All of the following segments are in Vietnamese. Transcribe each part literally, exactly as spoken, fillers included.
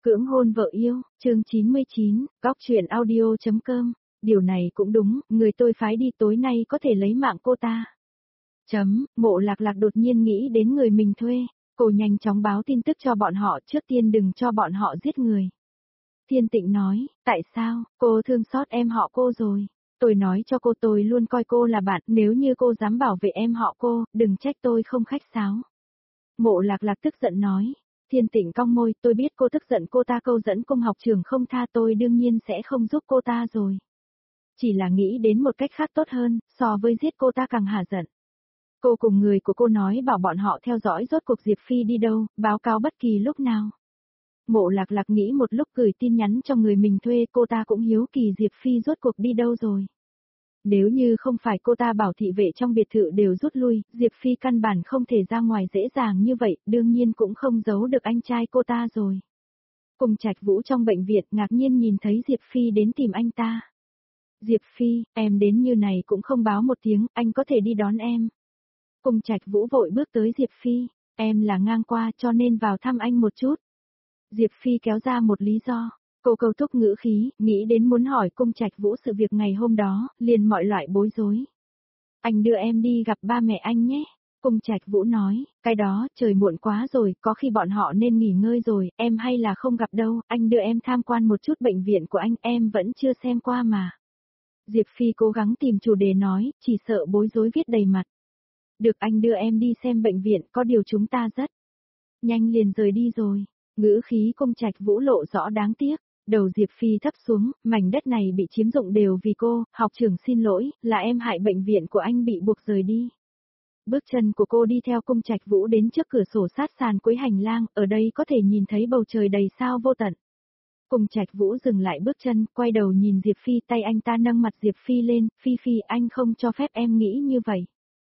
Cưỡng hôn vợ yêu, chương chín mươi chín, góc truyện audio.com, điều này cũng đúng, người tôi phái đi tối nay có thể lấy mạng cô ta. Chấm, Mộ Lạc Lạc đột nhiên nghĩ đến người mình thuê, cô nhanh chóng báo tin tức cho bọn họ, trước tiên đừng cho bọn họ giết người. Thiên Tịnh nói, tại sao, cô thương xót em họ cô rồi. Tôi nói cho cô tôi luôn coi cô là bạn, nếu như cô dám bảo vệ em họ cô, đừng trách tôi không khách sáo. Mộ Lạc Lạc tức giận nói. Thiên Tịnh cong môi, tôi biết cô tức giận cô ta câu dẫn cung học trường không tha, tôi đương nhiên sẽ không giúp cô ta rồi. Chỉ là nghĩ đến một cách khác tốt hơn, so với giết cô ta càng hả giận. Cô cùng người của cô nói bảo bọn họ theo dõi rốt cuộc Diệp Phi đi đâu, báo cáo bất kỳ lúc nào. Mộ Lạc Lạc nghĩ một lúc gửi tin nhắn cho người mình thuê, cô ta cũng hiếu kỳ Diệp Phi rốt cuộc đi đâu rồi. Nếu như không phải cô ta bảo thị vệ trong biệt thự đều rút lui, Diệp Phi căn bản không thể ra ngoài dễ dàng như vậy, đương nhiên cũng không giấu được anh trai cô ta rồi. Cùng Trạch Vũ trong bệnh viện ngạc nhiên nhìn thấy Diệp Phi đến tìm anh ta. Diệp Phi, em đến như này cũng không báo một tiếng, anh có thể đi đón em. Cùng Trạch Vũ vội bước tới Diệp Phi, em là ngang qua cho nên vào thăm anh một chút. Diệp Phi kéo ra một lý do. Cô câu thúc ngữ khí, nghĩ đến muốn hỏi Cung Trạch Vũ sự việc ngày hôm đó, liền mọi loại bối rối. Anh đưa em đi gặp ba mẹ anh nhé. Cung Trạch Vũ nói, cái đó, trời muộn quá rồi, có khi bọn họ nên nghỉ ngơi rồi, em hay là không gặp đâu, anh đưa em tham quan một chút bệnh viện của anh, em vẫn chưa xem qua mà. Diệp Phi cố gắng tìm chủ đề nói, chỉ sợ bối rối viết đầy mặt. Được, anh đưa em đi xem bệnh viện, có điều chúng ta rất nhanh liền rời đi rồi. Ngữ khí Cung Trạch Vũ lộ rõ đáng tiếc. Đầu Diệp Phi thấp xuống, mảnh đất này bị chiếm dụng đều vì cô, học trưởng xin lỗi, là em hại bệnh viện của anh bị buộc rời đi. Bước chân của cô đi theo Cung Trạch Vũ đến trước cửa sổ sát sàn cuối hành lang, ở đây có thể nhìn thấy bầu trời đầy sao vô tận. Cung Trạch Vũ dừng lại bước chân, quay đầu nhìn Diệp Phi, tay anh ta nâng mặt Diệp Phi lên, Phi Phi anh không cho phép em nghĩ như vậy.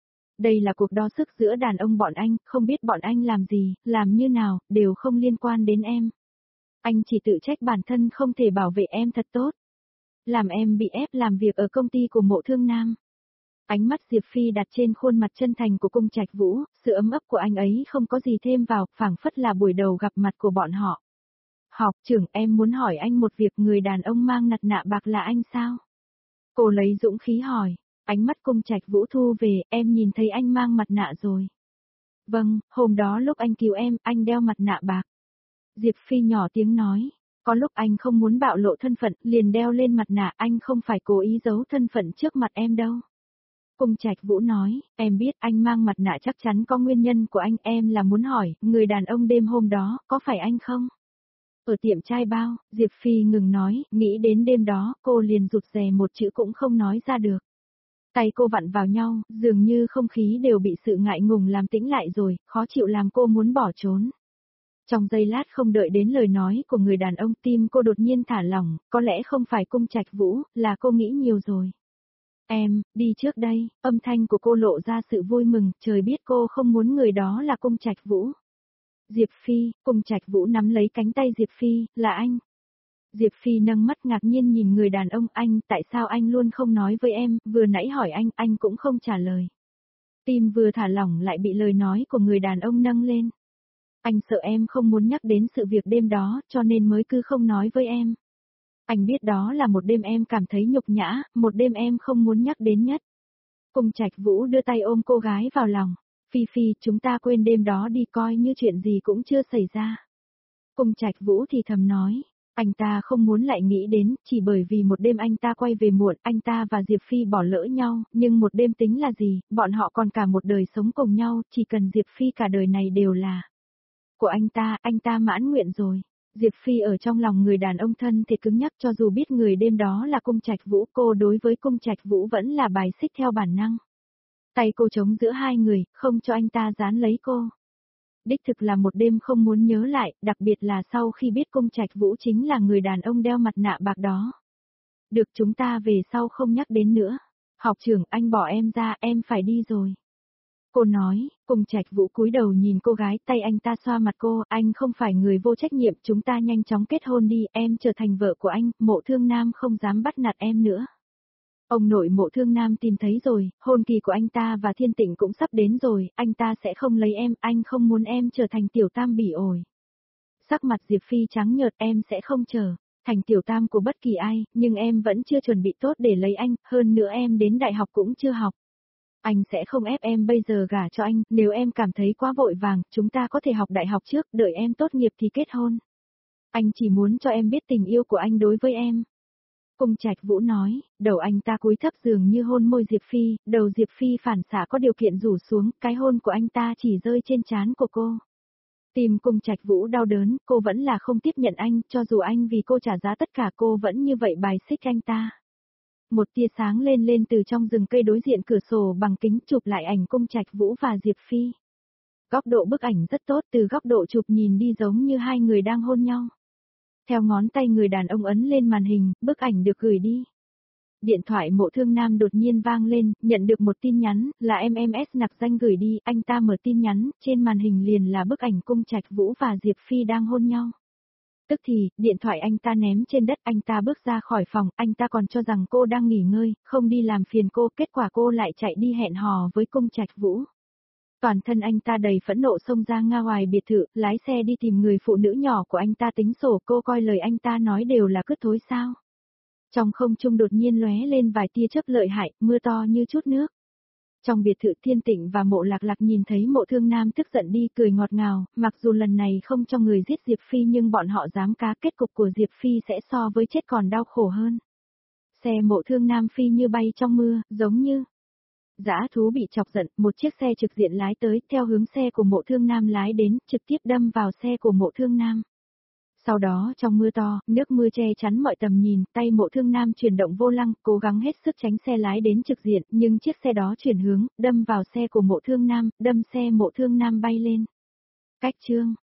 Đây là cuộc đo sức giữa đàn ông bọn anh, không biết bọn anh làm gì, làm như nào, đều không liên quan đến em. Anh chỉ tự trách bản thân không thể bảo vệ em thật tốt. Làm em bị ép làm việc ở công ty của Mộ Thương Nam. Ánh mắt Diệp Phi đặt trên khuôn mặt chân thành của Cung Trạch Vũ, sự ấm ấp của anh ấy không có gì thêm vào, phảng phất là buổi đầu gặp mặt của bọn họ. Học trưởng, em muốn hỏi anh một việc, người đàn ông mang mặt nạ bạc là anh sao? Cô lấy dũng khí hỏi, ánh mắt Cung Trạch Vũ thu về, em nhìn thấy anh mang mặt nạ rồi. Vâng, hôm đó lúc anh cứu em, anh đeo mặt nạ bạc. Diệp Phi nhỏ tiếng nói, có lúc anh không muốn bạo lộ thân phận, liền đeo lên mặt nạ, anh không phải cố ý giấu thân phận trước mặt em đâu. Cung Trạch Vũ nói, em biết anh mang mặt nạ chắc chắn có nguyên nhân của anh, em là muốn hỏi, người đàn ông đêm hôm đó, có phải anh không? Ở tiệm trai bao, Diệp Phi ngừng nói, nghĩ đến đêm đó, cô liền rụt rè một chữ cũng không nói ra được. Tay cô vặn vào nhau, dường như không khí đều bị sự ngại ngùng làm tĩnh lại rồi, khó chịu làm cô muốn bỏ trốn. Trong giây lát không đợi đến lời nói của người đàn ông, tim cô đột nhiên thả lỏng, có lẽ không phải Cung Trạch Vũ, là cô nghĩ nhiều rồi. Em, đi trước đây, âm thanh của cô lộ ra sự vui mừng, trời biết cô không muốn người đó là Cung Trạch Vũ. Diệp Phi, Cung Trạch Vũ nắm lấy cánh tay Diệp Phi, là anh. Diệp Phi nâng mắt ngạc nhiên nhìn người đàn ông, anh, tại sao anh luôn không nói với em, vừa nãy hỏi anh, anh cũng không trả lời. Tim vừa thả lỏng lại bị lời nói của người đàn ông nâng lên. Anh sợ em không muốn nhắc đến sự việc đêm đó, cho nên mới cứ không nói với em. Anh biết đó là một đêm em cảm thấy nhục nhã, một đêm em không muốn nhắc đến nhất. Cung Trạch Vũ đưa tay ôm cô gái vào lòng. Phi Phi, chúng ta quên đêm đó đi, coi như chuyện gì cũng chưa xảy ra. Cung Trạch Vũ thì thầm nói, anh ta không muốn lại nghĩ đến, chỉ bởi vì một đêm anh ta quay về muộn, anh ta và Diệp Phi bỏ lỡ nhau, nhưng một đêm tính là gì, bọn họ còn cả một đời sống cùng nhau, chỉ cần Diệp Phi cả đời này đều là của anh ta, anh ta mãn nguyện rồi. Diệp Phi ở trong lòng người đàn ông thân thì cứng nhắc, cho dù biết người đêm đó là Cung Trạch Vũ, cô đối với Cung Trạch Vũ vẫn là bài xích theo bản năng. Tay cô chống giữa hai người, không cho anh ta dán lấy cô. Đích thực là một đêm không muốn nhớ lại, đặc biệt là sau khi biết Cung Trạch Vũ chính là người đàn ông đeo mặt nạ bạc đó. Được, chúng ta về sau không nhắc đến nữa. Học trưởng, anh bỏ em ra, em phải đi rồi. Cô nói, Cung Trạch Vũ cúi đầu nhìn cô gái, tay anh ta xoa mặt cô, anh không phải người vô trách nhiệm, chúng ta nhanh chóng kết hôn đi, em trở thành vợ của anh, Mộ Thương Nam không dám bắt nạt em nữa. Ông nội Mộ Thương Nam tìm thấy rồi, hôn kỳ của anh ta và Thiên Tịnh cũng sắp đến rồi, anh ta sẽ không lấy em, anh không muốn em trở thành tiểu tam bỉ ổi. Sắc mặt Diệp Phi trắng nhợt, em sẽ không trở thành tiểu tam của bất kỳ ai, nhưng em vẫn chưa chuẩn bị tốt để lấy anh, hơn nữa em đến đại học cũng chưa học. Anh sẽ không ép em bây giờ gả cho anh, nếu em cảm thấy quá vội vàng, chúng ta có thể học đại học trước, đợi em tốt nghiệp thì kết hôn. Anh chỉ muốn cho em biết tình yêu của anh đối với em. Cung Trạch Vũ nói, đầu anh ta cúi thấp dường như hôn môi Diệp Phi, đầu Diệp Phi phản xạ có điều kiện rủ xuống, cái hôn của anh ta chỉ rơi trên trán của cô. Tim Cung Trạch Vũ đau đớn, cô vẫn là không tiếp nhận anh, cho dù anh vì cô trả giá tất cả cô vẫn như vậy bài xích anh ta. Một tia sáng lên lên từ trong rừng cây đối diện cửa sổ bằng kính chụp lại ảnh Cung Trạch Vũ và Diệp Phi. Góc độ bức ảnh rất tốt, từ góc độ chụp nhìn đi giống như hai người đang hôn nhau. Theo ngón tay người đàn ông ấn lên màn hình, bức ảnh được gửi đi. Điện thoại Mộ Thương Nam đột nhiên vang lên, nhận được một tin nhắn, là em em ét nặc danh gửi đi, anh ta mở tin nhắn, trên màn hình liền là bức ảnh Cung Trạch Vũ và Diệp Phi đang hôn nhau. Tức thì, điện thoại anh ta ném trên đất, anh ta bước ra khỏi phòng, anh ta còn cho rằng cô đang nghỉ ngơi, không đi làm phiền cô, kết quả cô lại chạy đi hẹn hò với Cung Trạch Vũ. Toàn thân anh ta đầy phẫn nộ xông ra nga ngoài biệt thự, lái xe đi tìm người phụ nữ nhỏ của anh ta tính sổ, cô coi lời anh ta nói đều là cứt thối sao. Trong không trung đột nhiên lóe lên vài tia chớp lợi hại, mưa to như chút nước. Trong biệt thự Thiên Tịnh và Mộ Lạc Lạc nhìn thấy Mộ Thương Nam tức giận đi cười ngọt ngào, mặc dù lần này không cho người giết Diệp Phi nhưng bọn họ dám cá kết cục của Diệp Phi sẽ so với chết còn đau khổ hơn. Xe Mộ Thương Nam phi như bay trong mưa, giống như dã thú bị chọc giận, một chiếc xe trực diện lái tới, theo hướng xe của Mộ Thương Nam lái đến, trực tiếp đâm vào xe của Mộ Thương Nam. Sau đó trong mưa to, nước mưa che chắn mọi tầm nhìn, tay Mộ Thương Nam chuyển động vô lăng, cố gắng hết sức tránh xe lái đến trực diện, nhưng chiếc xe đó chuyển hướng, đâm vào xe của Mộ Thương Nam, đâm xe Mộ Thương Nam bay lên. Cách chương